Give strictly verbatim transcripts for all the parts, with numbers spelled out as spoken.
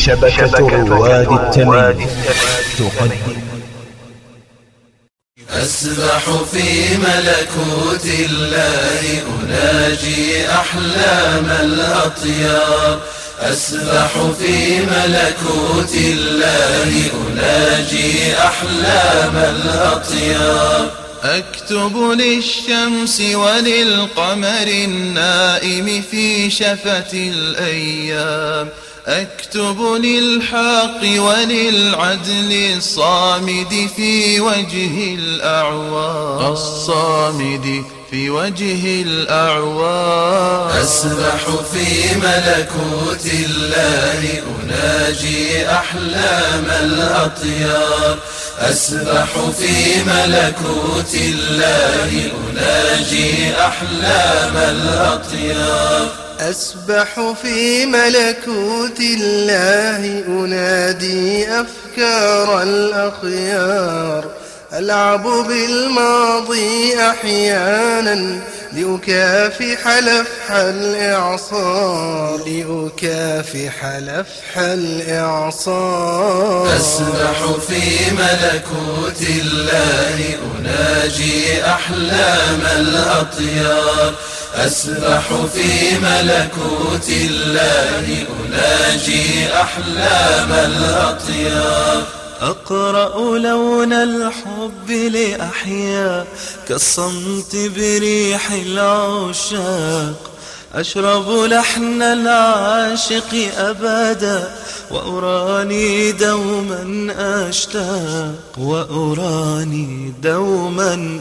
شبكة رواد التميم تقدم. أسبح في ملكوت الله أناجي أحلام الأطيار. أسبح في ملكوت الله أناجي أحلام الأطيار. أكتب للشمس وللقمر النائم في شفة الأيام. أكتب للحق وللعدل الصامد في وجه الأعوام. الصامد في وجه الأعوام. أسبح في ملكوت الله أناجي أحلام الأطيار. أسبح في ملكوت الله أناجي أحلام الأطيار. أسبح في ملكوت الله أنادي أفكار الأخيار. ألعب بالماضي أحيانا لأكافح لفح الإعصار. لأكافح لفح الإعصار. أسبح في ملكوت الله أناجي أحلام الأطيار. أسبح في ملكوت الله أناجي أحلام الأطيار. أقرأ لون الحب لأحيا كالصمت بريح العشاق. أشرب لحن العاشق أبدا وأراني دوما أشتاق. وأراني دوما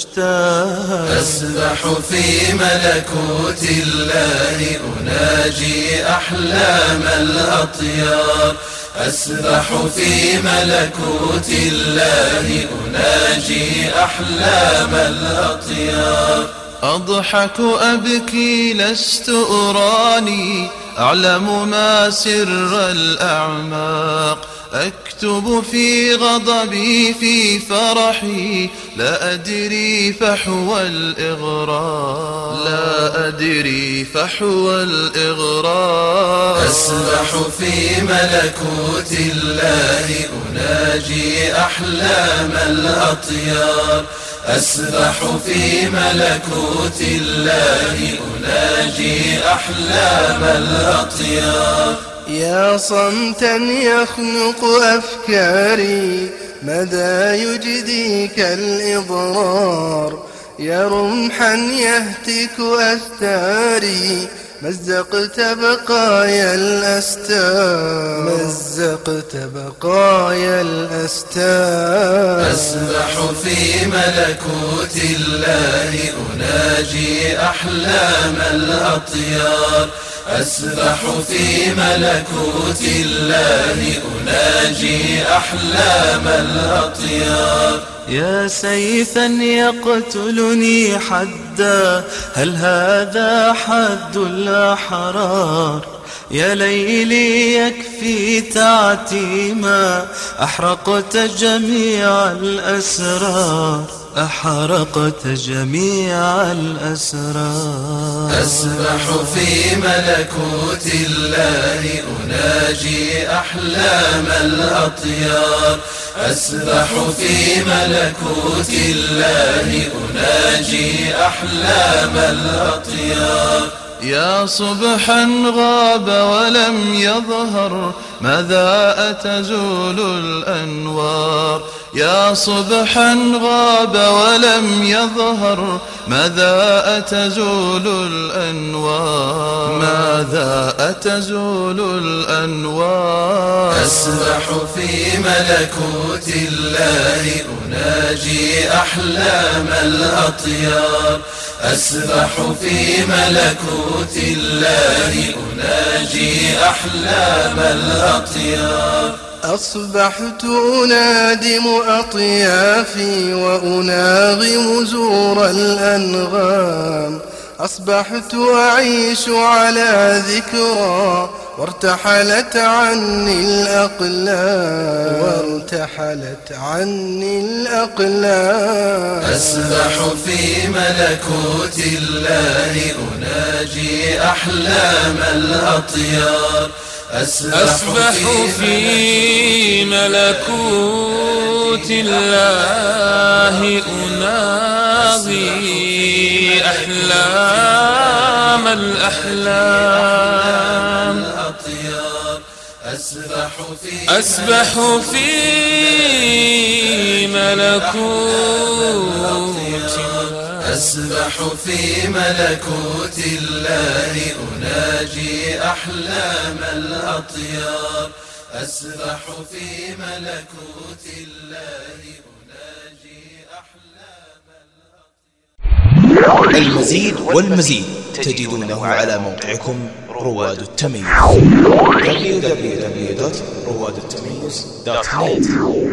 أشتاق. أسبح في ملكوت الله أناجي أحلام الأطيار. أسبح في ملكوت الله أناجي أحلام الأطيار. أضحك أبكي لست أراني أعلم ما سر الأعماق. أكتب في غضبي في فرحي لا أدري فحوى الإغرار. لا أدري فحوى الإغرار. أسبح في ملكوت الله أناجي أحلام الأطيار. أسبح في ملكوت الله أناجي أحلام الأطيار. يا صمتا يخنق أفكاري مدى يجديك الإضرار. يا رمحا يهتك أستاري مزقت بقايا الأستار. مزقت بقايا الأستار. أسبح في ملكوت الله أناجي أحلام الأطيار. أسبح في ملكوت الله أناجي أحلام الأطيار. يا سيفا يقتلني حدا هل هذا حد الأحرار. يا ليلي يكفي تعتيما أحرقت جميع الأسرار. أحرقت جميع الأسرار. أسبح في ملكوت الله أناجي أحلام الأطيار. أسبح في ملكوت الله أناجي أحلام الأطيار. يا صبحا غاب ولم يظهر ماذا أتزول الأنوار. يا صبحا غاب ولم يظهر ماذا أتزول الأنوار. ماذا أتزول الأنوار. أسبح في ملكوت الله أناجي أحلام الأطيار. أسبح في ملكوت الله أناجي أحلام الأطيار. أصبحت أنادم أطيافي وأناغم زور الأنغام. أصبحت أعيش على ذكرى وارتحلت عني الأقلام. وارتحلت عني الأقلام. أسبح في ملكوت الله أناجي أحلام الأطيار. أسبح في ملكوت الله أناغي أحلام الأحلام أسبح في ملكوت أسبح في ملكوت الله أناجي أحلام الأطيار أسبح في ملكوت الله أناجي أحلام الأطيار. المزيد والمزيد تجدونه على موقعكم رواد التميز دبليو دبليو دبليو دوت رواد التميز دوت نت.